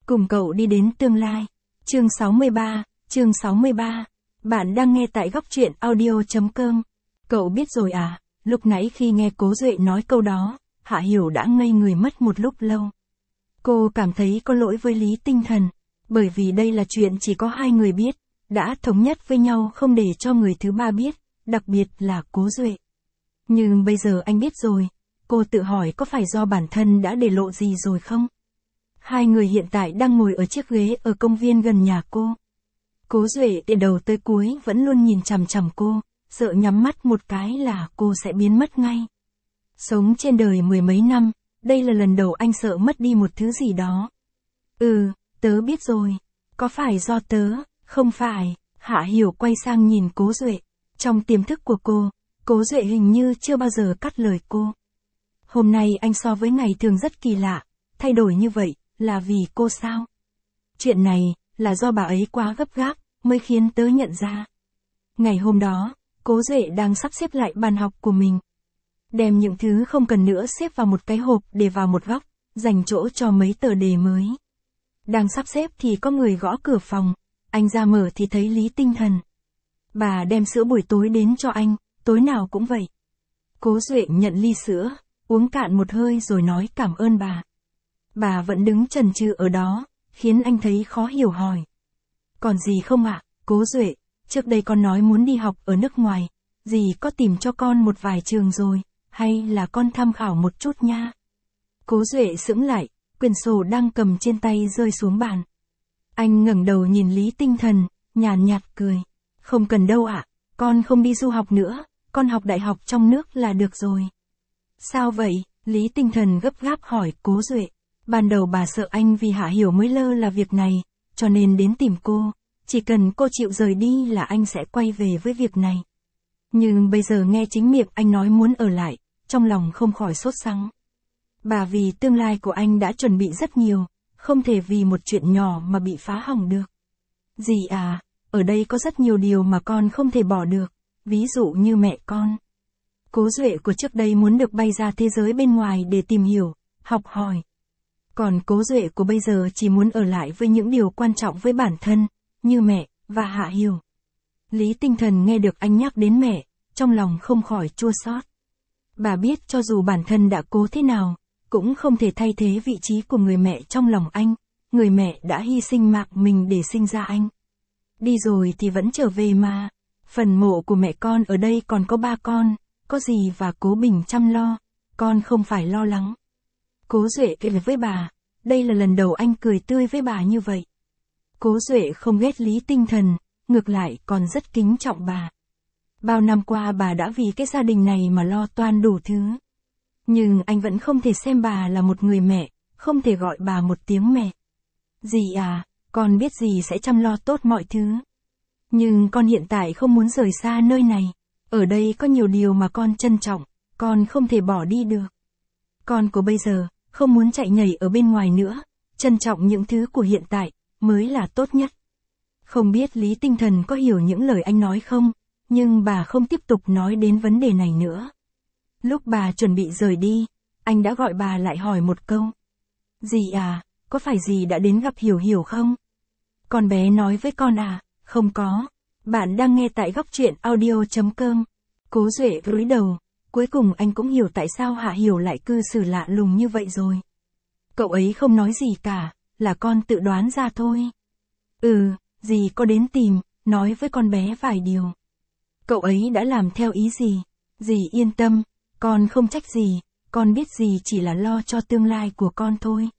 Cùng cậu đi đến tương lai. Chương 63. Bạn đang nghe tại góc truyện audio.com. Cậu biết rồi à, lúc nãy khi nghe Cố Duệ nói câu đó, Hạ Hiểu đã ngây người mất một lúc lâu. Cô cảm thấy có lỗi với Lý Tinh Thần, bởi vì đây là chuyện chỉ có hai người biết, đã thống nhất với nhau không để cho người thứ ba biết, đặc biệt là Cố Duệ. Nhưng bây giờ anh biết rồi, cô tự hỏi có phải do bản thân đã để lộ gì rồi không? Hai người hiện tại đang ngồi ở chiếc ghế ở công viên gần nhà cô. Cố Duệ từ đầu tới cuối vẫn luôn nhìn chằm chằm cô, sợ nhắm mắt một cái là cô sẽ biến mất ngay. Sống trên đời mười mấy năm, đây là lần đầu anh sợ mất đi một thứ gì đó. Tớ biết rồi. Có phải do tớ? Không phải. Hạ Hiểu quay sang nhìn Cố Duệ. Trong tiềm thức của cô, Cố Duệ hình như chưa bao giờ cắt lời cô. Hôm nay anh so với ngày thường rất kỳ lạ, thay đổi như vậy, là vì cô sao? Chuyện này, là do bà ấy quá gấp gáp, mới khiến tớ nhận ra. Ngày hôm đó, Cố Duệ đang sắp xếp lại bàn học của mình. Đem những thứ không cần nữa xếp vào một cái hộp để vào một góc, dành chỗ cho mấy tờ đề mới. Đang sắp xếp thì có người gõ cửa phòng, anh ra mở thì thấy Lý Tinh Thần. Bà đem sữa buổi tối đến cho anh, tối nào cũng vậy. Cố Duệ nhận ly sữa, uống cạn một hơi rồi nói cảm ơn bà. Bà vẫn đứng chần chừ ở đó, khiến anh thấy khó hiểu hỏi. Còn gì không ạ, Cố Duệ, trước đây con nói muốn đi học ở nước ngoài, dì có tìm cho con một vài trường rồi, hay là con tham khảo một chút nha. Cố Duệ sững lại, quyển sổ đang cầm trên tay rơi xuống bàn. Anh ngẩng đầu nhìn Lý Tinh Thần, nhàn nhạt cười. Không cần đâu ạ, con không đi du học nữa, con học đại học trong nước là được rồi. Sao vậy? Lý Tinh Thần gấp gáp hỏi Cố Duệ. Ban đầu bà sợ anh vì Hạ Hiểu mới lơ là việc này, cho nên đến tìm cô. Chỉ cần cô chịu rời đi là anh sẽ quay về với việc này. Nhưng bây giờ nghe chính miệng anh nói muốn ở lại, trong lòng không khỏi sốt sắng. Bà vì tương lai của anh đã chuẩn bị rất nhiều, không thể vì một chuyện nhỏ mà bị phá hỏng được. Dì à, ở đây có rất nhiều điều mà con không thể bỏ được, ví dụ như mẹ con. Cố Duệ của trước đây muốn được bay ra thế giới bên ngoài để tìm hiểu, học hỏi. Còn Cố Duệ của bây giờ chỉ muốn ở lại với những điều quan trọng với bản thân, như mẹ, và Hạ Hiểu. Lý Tinh Thần nghe được anh nhắc đến mẹ, trong lòng không khỏi chua xót. Bà biết cho dù bản thân đã cố thế nào, cũng không thể thay thế vị trí của người mẹ trong lòng anh, người mẹ đã hy sinh mạng mình để sinh ra anh. Đi rồi thì vẫn trở về mà, phần mộ của mẹ con ở đây còn có ba con, có dì và Cố Bình chăm lo, con không phải lo lắng. Cố Duệ kể với bà, đây là lần đầu anh cười tươi với bà như vậy. Cố Duệ không ghét Lý Tinh Thần, ngược lại còn rất kính trọng bà. Bao năm qua bà đã vì cái gia đình này mà lo toan đủ thứ. Nhưng anh vẫn không thể xem bà là một người mẹ, không thể gọi bà một tiếng mẹ. Dì à, con biết dì sẽ chăm lo tốt mọi thứ. Nhưng con hiện tại không muốn rời xa nơi này. Ở đây có nhiều điều mà con trân trọng, con không thể bỏ đi được. Con của bây giờ, không muốn chạy nhảy ở bên ngoài nữa, trân trọng những thứ của hiện tại, mới là tốt nhất. Không biết Lý Tinh Thần có hiểu những lời anh nói không, nhưng bà không tiếp tục nói đến vấn đề này nữa. Lúc bà chuẩn bị rời đi, anh đã gọi bà lại hỏi một câu. Dì à, có phải dì đã đến gặp Hiểu Hiểu không? Con bé nói với con à, không có. Bạn đang nghe tại góc truyện audio.com. Cố Duệ cúi đầu, cuối cùng anh cũng hiểu tại sao Hạ Hiểu lại cư xử lạ lùng như vậy rồi. Cậu ấy không nói gì cả, là con tự đoán ra thôi. Dì có đến tìm, nói với con bé vài điều. Cậu ấy đã làm theo ý dì. Dì yên tâm, con không trách dì, con biết dì chỉ là lo cho tương lai của con thôi.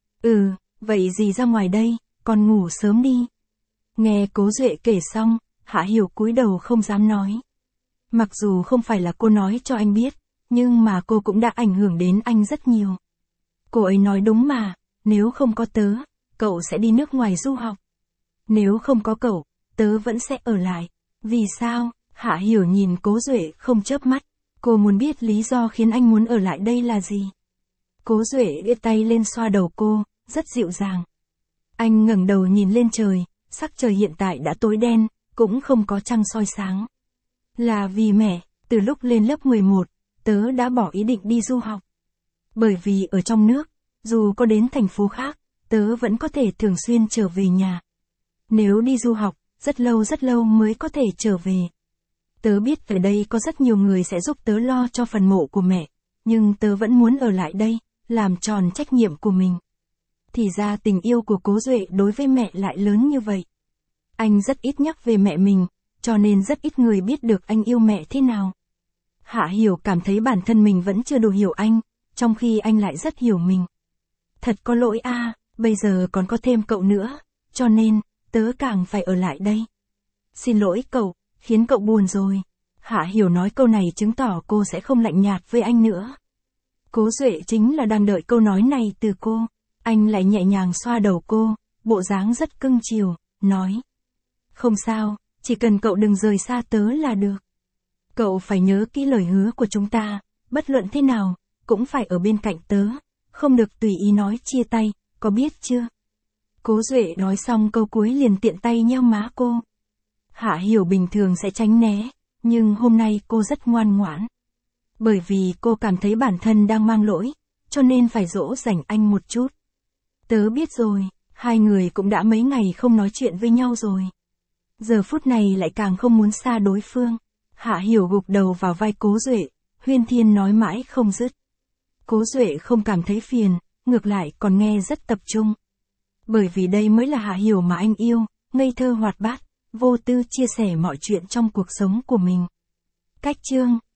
Vậy dì ra ngoài đây, con ngủ sớm đi. Nghe Cố Duệ kể xong, Hạ Hiểu cúi đầu không dám nói. Mặc dù không phải là cô nói cho anh biết, nhưng mà cô cũng đã ảnh hưởng đến anh rất nhiều. Cô ấy nói đúng mà, nếu không có tớ, cậu sẽ đi nước ngoài du học. Nếu không có cậu, tớ vẫn sẽ ở lại. Vì sao? Hạ Hiểu nhìn Cố Duệ không chớp mắt. Cô muốn biết lý do khiến anh muốn ở lại đây là gì. Cố Duệ đưa tay lên xoa đầu cô, rất dịu dàng. Anh ngẩng đầu nhìn lên trời, sắc trời hiện tại đã tối đen, cũng không có trăng soi sáng. Là vì mẹ, từ lúc lên lớp 11, tớ đã bỏ ý định đi du học. Bởi vì ở trong nước, dù có đến thành phố khác, tớ vẫn có thể thường xuyên trở về nhà. Nếu đi du học, rất lâu mới có thể trở về. Tớ biết ở đây có rất nhiều người sẽ giúp tớ lo cho phần mộ của mẹ, nhưng tớ vẫn muốn ở lại đây, làm tròn trách nhiệm của mình. Thì ra tình yêu của Cố Duệ đối với mẹ lại lớn như vậy. Anh rất ít nhắc về mẹ mình, cho nên rất ít người biết được anh yêu mẹ thế nào. Hạ Hiểu cảm thấy bản thân mình vẫn chưa đủ hiểu anh, trong khi anh lại rất hiểu mình. Thật có lỗi a, bây giờ còn có thêm cậu nữa, cho nên, tớ càng phải ở lại đây. Xin lỗi cậu, khiến cậu buồn rồi. Hạ Hiểu nói câu này chứng tỏ cô sẽ không lạnh nhạt với anh nữa. Cố Duệ chính là đang đợi câu nói này từ cô. Anh lại nhẹ nhàng xoa đầu cô, bộ dáng rất cưng chiều, nói. Không sao, chỉ cần cậu đừng rời xa tớ là được. Cậu phải nhớ kỹ lời hứa của chúng ta, bất luận thế nào, cũng phải ở bên cạnh tớ, không được tùy ý nói chia tay, có biết chưa? Cố Duệ nói xong câu cuối liền tiện tay nheo má cô. Hạ Hiểu bình thường sẽ tránh né, nhưng hôm nay cô rất ngoan ngoãn. Bởi vì cô cảm thấy bản thân đang mang lỗi, cho nên phải dỗ dành anh một chút. Tớ biết rồi, hai người cũng đã mấy ngày không nói chuyện với nhau rồi. Giờ phút này lại càng không muốn xa đối phương. Hạ Hiểu gục đầu vào vai Cố Duệ, Huyên Thiên nói mãi không dứt. Cố Duệ không cảm thấy phiền, ngược lại còn nghe rất tập trung. Bởi vì đây mới là Hạ Hiểu mà anh yêu, ngây thơ hoạt bát, vô tư chia sẻ mọi chuyện trong cuộc sống của mình. Cách chương